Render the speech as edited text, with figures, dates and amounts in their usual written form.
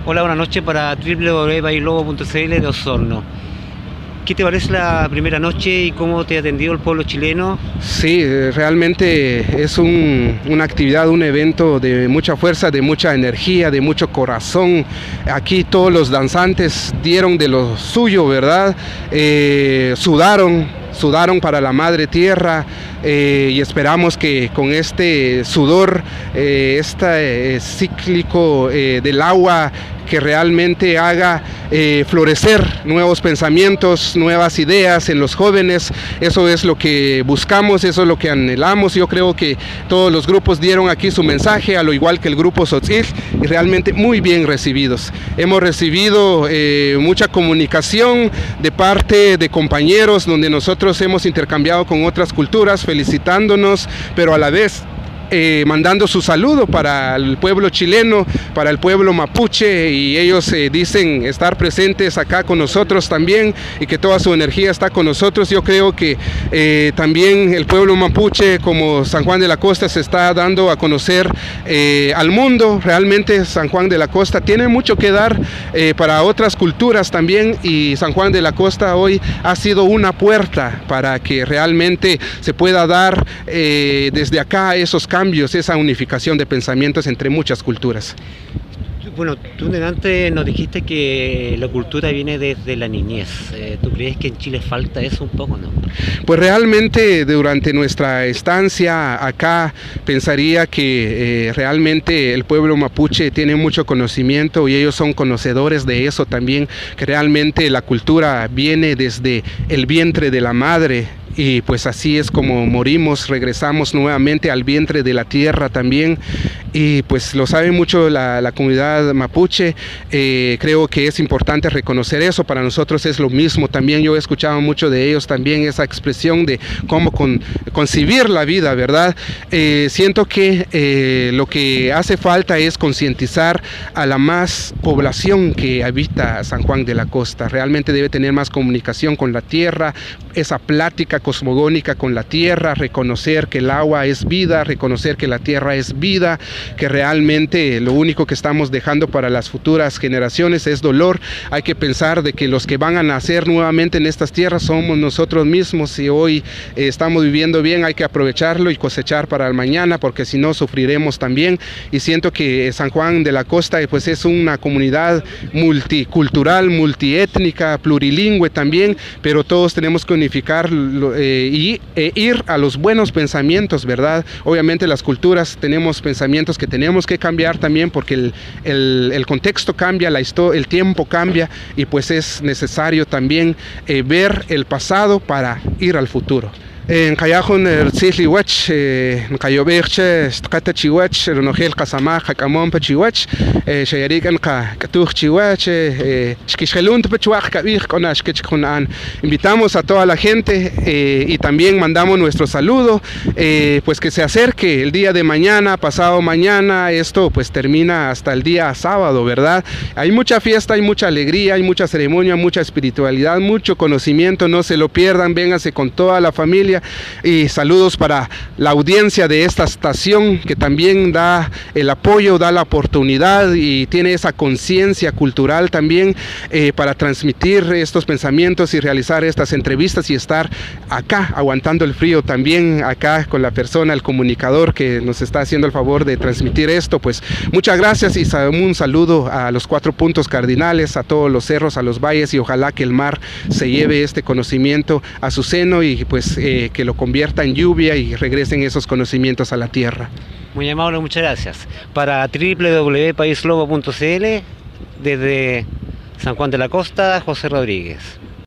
Hola, buenas noches para www.paislobo.cl de Osorno. ¿Qué te parece la primera noche y cómo te ha atendido el pueblo chileno? Sí, realmente es una actividad, un evento de mucha fuerza, de mucha energía, de mucho corazón. Aquí todos los danzantes dieron de lo suyo, ¿verdad? Sudaron para la madre tierra y esperamos que con este sudor, cíclico del agua, que realmente haga florecer nuevos pensamientos, nuevas ideas en los jóvenes. Eso es lo que buscamos, eso es lo que anhelamos. Yo creo que todos los grupos dieron aquí su mensaje, a lo igual que el grupo Tzotzil, y realmente muy bien recibidos. Hemos recibido mucha comunicación de parte de compañeros donde nosotros hemos intercambiado con otras culturas, felicitándonos, pero a la vez mandando su saludo para el pueblo chileno, para el pueblo mapuche, y ellos dicen estar presentes acá con nosotros también y que toda su energía está con nosotros. Yo creo que también el pueblo mapuche, como San Juan de la Costa, se está dando a conocer al mundo. Realmente San Juan de la Costa tiene mucho que dar para otras culturas también, y San Juan de la Costa hoy ha sido una puerta para que realmente se pueda dar desde acá esos cambios, esa unificación de pensamientos entre muchas culturas. Bueno, tú delante nos dijiste que la cultura viene desde la niñez. ¿Tú crees que en Chile falta eso un poco, no? Pues realmente durante nuestra estancia acá pensaría que realmente el pueblo mapuche tiene mucho conocimiento y ellos son conocedores de eso también, que realmente la cultura viene desde el vientre de la madre. Y pues así es como morimos, regresamos nuevamente al vientre de la tierra también, y pues lo sabe mucho la comunidad mapuche. Creo que es importante reconocer eso. Para nosotros es lo mismo también. Yo he escuchado mucho de ellos también esa expresión de cómo concebir la vida, ¿verdad? Siento que lo que hace falta es concientizar a la más población que habita San Juan de la Costa. Realmente debe tener más comunicación con la tierra, esa plática cosmogónica con la tierra, reconocer que el agua es vida, reconocer que la tierra es vida, que realmente lo único que estamos dejando para las futuras generaciones es dolor. Hay que pensar de que los que van a nacer nuevamente en estas tierras somos nosotros mismos, y hoy estamos viviendo bien, hay que aprovecharlo y cosechar para el mañana, porque si no sufriremos también. Y siento que San Juan de la Costa pues es una comunidad multicultural, multiétnica, plurilingüe también, pero todos tenemos que unificar y ir a los buenos pensamientos, ¿verdad? Obviamente las culturas tenemos pensamientos que tenemos que cambiar también, porque el contexto cambia, el tiempo cambia, y pues es necesario también ver el pasado para ir al futuro. En Kayahun Tziliwach, en Kayoberche, Stkata Chiwach, Ronogel Kasamaj, Hakamon Pachiwach, Shayarikan Katuch Chiwach, Shkishelunt Pachuach Kabir Konash Ketchkunan. Invitamos a toda la gente y también mandamos nuestro saludo, pues que se acerque el día de mañana, pasado mañana. Esto pues termina hasta el día sábado, ¿verdad? Hay mucha fiesta, hay mucha alegría, hay mucha ceremonia, mucha espiritualidad, mucho conocimiento. No se lo pierdan, vénganse con toda la familia. Y saludos para la audiencia de esta estación, que también da el apoyo, da la oportunidad y tiene esa conciencia cultural también para transmitir estos pensamientos y realizar estas entrevistas y estar acá aguantando el frío también, acá con la persona, el comunicador que nos está haciendo el favor de transmitir esto. Pues muchas gracias y un saludo a los 4 puntos cardinales, a todos los cerros, a los valles, y ojalá que el mar se lleve este conocimiento a su seno y pues que lo convierta en lluvia y regresen esos conocimientos a la tierra. Muy amable, muchas gracias. Para www.paislobo.cl, desde San Juan de la Costa, José Rodríguez.